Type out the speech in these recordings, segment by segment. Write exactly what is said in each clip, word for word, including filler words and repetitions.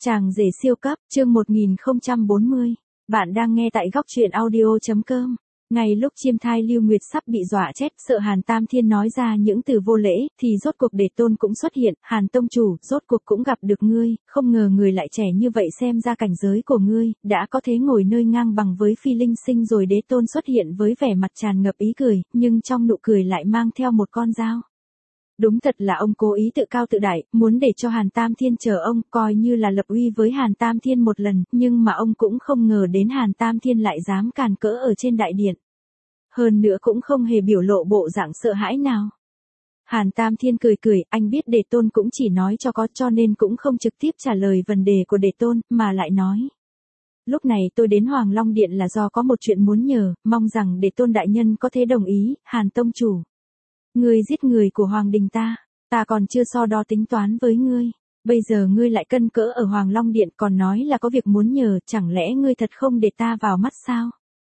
Chàng rể siêu cấp, chương một nghìn không trăm bốn mươi. Bạn đang nghe tại góc truyện audio chấm com. Ngay lúc chiêm thai Lưu Nguyệt sắp bị dọa chết, sợ Hàn Tam Thiên nói ra những từ vô lễ, thì rốt cuộc Đế Tôn cũng xuất hiện. Hàn tông chủ, rốt cuộc cũng gặp được ngươi, không ngờ người lại trẻ như vậy, xem ra cảnh giới của ngươi đã có thể ngồi nơi ngang bằng với Phi Linh Sinh rồi. Đế Tôn xuất hiện với vẻ mặt tràn ngập ý cười, nhưng trong nụ cười lại mang theo một con dao. Đúng thật là ông cố ý tự cao tự đại, muốn để cho Hàn Tam Thiên chờ ông, coi như là lập uy với Hàn Tam Thiên một lần, nhưng mà ông cũng không ngờ đến Hàn Tam Thiên lại dám càn cỡ ở trên đại điện. Hơn nữa cũng không hề biểu lộ bộ dạng sợ hãi nào. Hàn Tam Thiên cười cười, anh biết Đế Tôn cũng chỉ nói cho có, cho nên cũng không trực tiếp trả lời vấn đề của Đế Tôn, mà lại nói. Lúc này tôi đến Hoàng Long Điện là do có một chuyện muốn nhờ, mong rằng Đế Tôn đại nhân có thể đồng ý. Hàn tông chủ, ngươi giết người của Hoàng đình ta, ta còn chưa so đo tính toán với ngươi. Bây giờ ngươi lại cân cỡ ở Hoàng Long Điện còn nói là có việc muốn nhờ, chẳng lẽ ngươi thật không để ta vào mắt sao?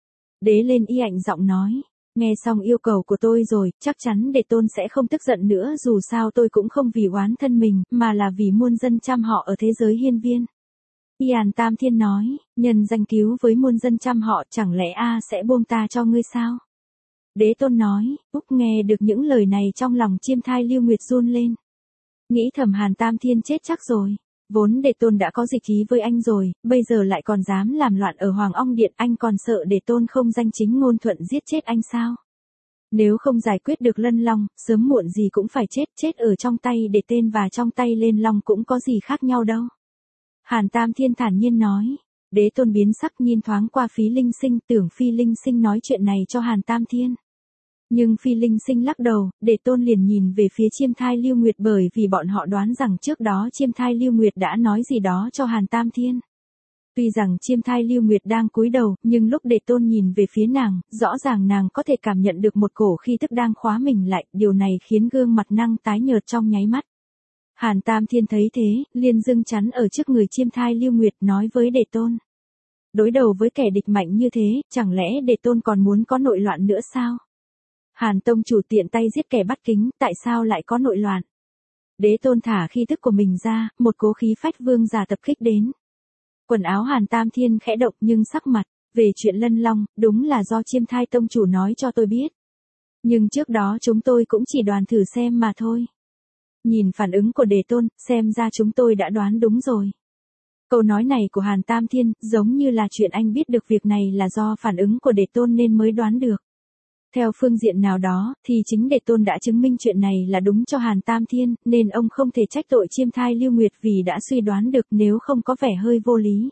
Đế lên y ạnh giọng nói, nghe xong yêu cầu của tôi rồi, chắc chắn Đế Tôn sẽ không tức giận nữa, dù sao tôi cũng không vì oán thân mình, mà là vì muôn dân trăm họ ở thế giới hiên viên. Hàn Tam Thiên nói, nhân danh cứu với muôn dân trăm họ, chẳng lẽ a sẽ buông ta cho ngươi sao? Đế Tôn nói, Úc nghe được những lời này trong lòng chiêm thai Lưu Nguyệt run lên. Nghĩ thầm Hàn Tam Thiên chết chắc rồi, vốn Đế Tôn đã có dịch ý với anh rồi, bây giờ lại còn dám làm loạn ở Hoàng Ong Điện, anh còn sợ Đế Tôn không danh chính ngôn thuận giết chết anh sao? Nếu không giải quyết được Lân Long, sớm muộn gì cũng phải chết, chết ở trong tay Đế Tên và trong tay Lên Long cũng có gì khác nhau đâu. Hàn Tam Thiên thản nhiên nói. Đế Tôn biến sắc nhìn thoáng qua Phi Linh Sinh, tưởng Phi Linh Sinh nói chuyện này cho Hàn Tam Thiên. Nhưng Phi Linh Sinh lắc đầu, Đế Tôn liền nhìn về phía chiêm thai Lưu Nguyệt, bởi vì bọn họ đoán rằng trước đó chiêm thai Lưu Nguyệt đã nói gì đó cho Hàn Tam Thiên. Tuy rằng chiêm thai Lưu Nguyệt đang cúi đầu, nhưng lúc Đế Tôn nhìn về phía nàng, rõ ràng nàng có thể cảm nhận được một cổ khí tức đang khóa mình lại, điều này khiến gương mặt nàng tái nhợt trong nháy mắt. Hàn Tam Thiên thấy thế, liền dưng chắn ở trước người chiêm thai Lưu Nguyệt, nói với Đế Tôn. Đối đầu với kẻ địch mạnh như thế, chẳng lẽ Đế Tôn còn muốn có nội loạn nữa sao? Hàn tông chủ tiện tay giết kẻ bắt kính, tại sao lại có nội loạn? Đế Tôn thả khí tức của mình ra, một cố khí phách vương giả tập kích đến. Quần áo Hàn Tam Thiên khẽ động, nhưng sắc mặt, về chuyện Lân Long, đúng là do chiêm thai tông chủ nói cho tôi biết. Nhưng trước đó chúng tôi cũng chỉ đoán thử xem mà thôi. Nhìn phản ứng của Đế Tôn, xem ra chúng tôi đã đoán đúng rồi. Câu nói này của Hàn Tam Thiên, giống như là chuyện anh biết được việc này là do phản ứng của Đế Tôn nên mới đoán được. Theo phương diện nào đó, thì chính Đế Tôn đã chứng minh chuyện này là đúng cho Hàn Tam Thiên, nên ông không thể trách tội chiêm thai Lưu Nguyệt vì đã suy đoán được, nếu không có vẻ hơi vô lý.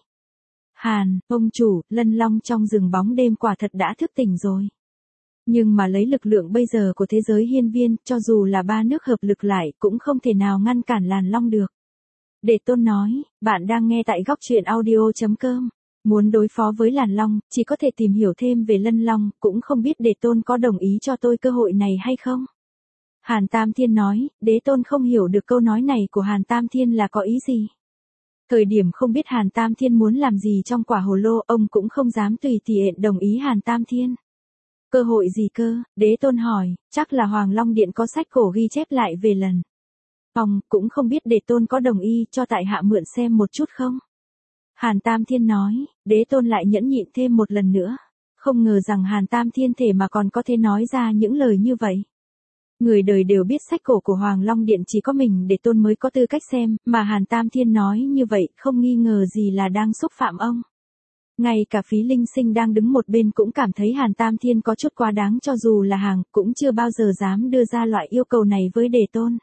Hàn, ông chủ, Lân Long trong rừng bóng đêm quả thật đã thức tỉnh rồi. Nhưng mà lấy lực lượng bây giờ của thế giới hiên viên, cho dù là ba nước hợp lực lại, cũng không thể nào ngăn cản Làn Long được. Đế Tôn nói, bạn đang nghe tại góc truyện audio chấm com. Muốn đối phó với Làn Long, chỉ có thể tìm hiểu thêm về Lân Long, cũng không biết Đế Tôn có đồng ý cho tôi cơ hội này hay không? Hàn Tam Thiên nói, Đế Tôn không hiểu được câu nói này của Hàn Tam Thiên là có ý gì. Thời điểm không biết Hàn Tam Thiên muốn làm gì trong quả hồ lô, ông cũng không dám tùy tiện đồng ý Hàn Tam Thiên. Cơ hội gì cơ? Đế Tôn hỏi, chắc là Hoàng Long Điện có sách cổ ghi chép lại về lần. Ông cũng không biết Đế Tôn có đồng ý cho tại hạ mượn xem một chút không? Hàn Tam Thiên nói, Đế Tôn lại nhẫn nhịn thêm một lần nữa. Không ngờ rằng Hàn Tam Thiên thể mà còn có thể nói ra những lời như vậy. Người đời đều biết sách cổ của Hoàng Long Điện chỉ có mình Đế Tôn mới có tư cách xem, mà Hàn Tam Thiên nói như vậy không nghi ngờ gì là đang xúc phạm ông. Ngay cả Phí Linh Sinh đang đứng một bên cũng cảm thấy Hàn Tam Thiên có chút quá đáng, cho dù là hàng, cũng chưa bao giờ dám đưa ra loại yêu cầu này với Đế Tôn.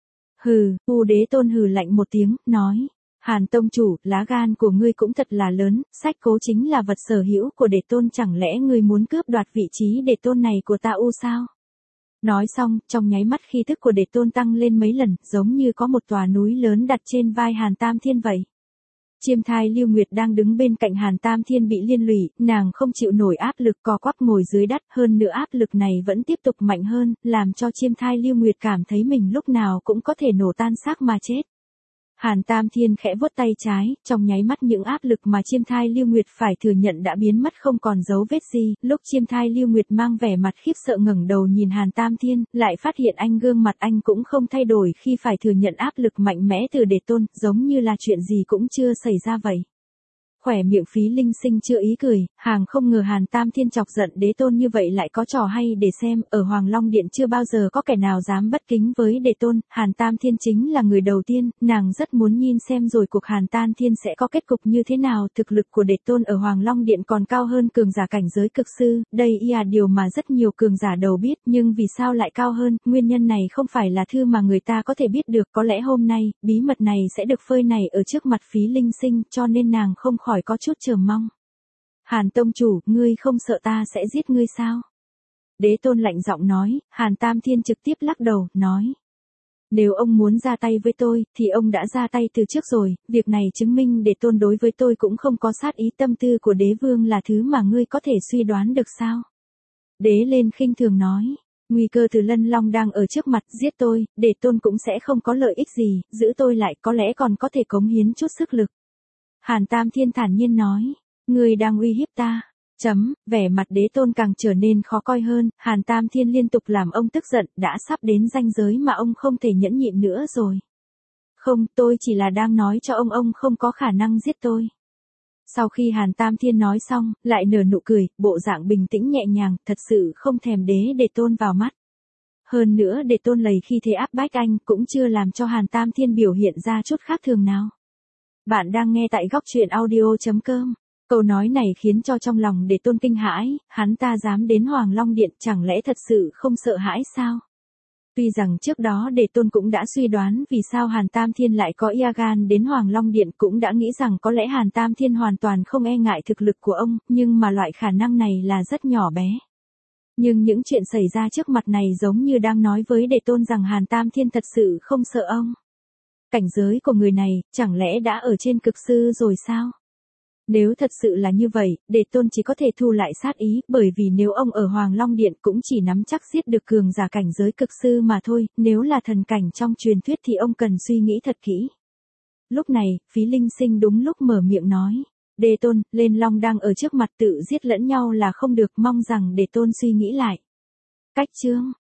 Hừ, U Đế Tôn hừ lạnh một tiếng, nói. Hàn tông chủ, lá gan của ngươi cũng thật là lớn, sách cố chính là vật sở hữu của Đế Tôn, chẳng lẽ ngươi muốn cướp đoạt vị trí Đế Tôn này của ta u sao? Nói xong, trong nháy mắt khí thức của Đế Tôn tăng lên mấy lần, giống như có một tòa núi lớn đặt trên vai Hàn Tam Thiên vậy. Chiêm thai Lưu Nguyệt đang đứng bên cạnh Hàn Tam Thiên bị liên lụy, nàng không chịu nổi áp lực, co quắp ngồi dưới đất, hơn nữa áp lực này vẫn tiếp tục mạnh hơn, làm cho chiêm thai Lưu Nguyệt cảm thấy mình lúc nào cũng có thể nổ tan xác mà chết. Hàn Tam Thiên khẽ vuốt tay trái, trong nháy mắt những áp lực mà Chiêm Thai Lưu Nguyệt phải thừa nhận đã biến mất không còn dấu vết gì, lúc Chiêm Thai Lưu Nguyệt mang vẻ mặt khiếp sợ ngẩng đầu nhìn Hàn Tam Thiên, lại phát hiện anh gương mặt anh cũng không thay đổi khi phải thừa nhận áp lực mạnh mẽ từ Đế Tôn, giống như là chuyện gì cũng chưa xảy ra vậy. Khỏe miệng Phí Linh Sinh chưa ý cười, hàng không ngờ Hàn Tam Thiên chọc giận Đế Tôn như vậy lại có trò hay để xem, ở Hoàng Long Điện chưa bao giờ có kẻ nào dám bất kính với Đế Tôn, Hàn Tam Thiên chính là người đầu tiên, nàng rất muốn nhìn xem rồi cuộc Hàn Tam Thiên sẽ có kết cục như thế nào, thực lực của Đế Tôn ở Hoàng Long Điện còn cao hơn cường giả cảnh giới cực sư, đây là điều mà rất nhiều cường giả đầu biết, nhưng vì sao lại cao hơn, nguyên nhân này không phải là thứ mà người ta có thể biết được, có lẽ hôm nay, bí mật này sẽ được phơi này ở trước mặt Phí Linh Sinh, cho nên nàng không khỏi có chút chờ mong. Hàn tông chủ, ngươi không sợ ta sẽ giết ngươi sao? Đế Tôn lạnh giọng nói, Hàn Tam Thiên trực tiếp lắc đầu, nói. Nếu ông muốn ra tay với tôi, thì ông đã ra tay từ trước rồi, việc này chứng minh Đế Tôn đối với tôi cũng không có sát ý, tâm tư của đế vương là thứ mà ngươi có thể suy đoán được sao? Đế lên khinh thường nói. Nguy cơ từ Lân Long đang ở trước mặt, giết tôi, Đế Tôn cũng sẽ không có lợi ích gì, giữ tôi lại có lẽ còn có thể cống hiến chút sức lực. Hàn Tam Thiên thản nhiên nói, ngươi đang uy hiếp ta. Chấm, vẻ mặt Đế Tôn càng trở nên khó coi hơn, Hàn Tam Thiên liên tục làm ông tức giận, đã sắp đến ranh giới mà ông không thể nhẫn nhịn nữa rồi. Không, tôi chỉ là đang nói cho ông ông không có khả năng giết tôi. Sau khi Hàn Tam Thiên nói xong, lại nở nụ cười, bộ dạng bình tĩnh nhẹ nhàng, thật sự không thèm đế Đế Tôn vào mắt. Hơn nữa Đế Tôn lầy khi thế áp bách anh cũng chưa làm cho Hàn Tam Thiên biểu hiện ra chút khác thường nào. Bạn đang nghe tại góc truyện audio chấm com. Câu nói này khiến cho trong lòng Đế Tôn kinh hãi, hắn ta dám đến Hoàng Long Điện, chẳng lẽ thật sự không sợ hãi sao? Tuy rằng trước đó Đế Tôn cũng đã suy đoán vì sao Hàn Tam Thiên lại có ia gan đến Hoàng Long Điện, cũng đã nghĩ rằng có lẽ Hàn Tam Thiên hoàn toàn không e ngại thực lực của ông, nhưng mà loại khả năng này là rất nhỏ bé. Nhưng những chuyện xảy ra trước mặt này giống như đang nói với Đế Tôn rằng Hàn Tam Thiên thật sự không sợ ông. Cảnh giới của người này, chẳng lẽ đã ở trên cực sư rồi sao? Nếu thật sự là như vậy, Đế Tôn chỉ có thể thu lại sát ý, bởi vì nếu ông ở Hoàng Long Điện cũng chỉ nắm chắc giết được cường giả cảnh giới cực sư mà thôi, nếu là thần cảnh trong truyền thuyết thì ông cần suy nghĩ thật kỹ. Lúc này, Phí Linh Sinh đúng lúc mở miệng nói, Đế Tôn, Lên Long đang ở trước mặt tự giết lẫn nhau là không được, mong rằng Đế Tôn suy nghĩ lại. Cách chương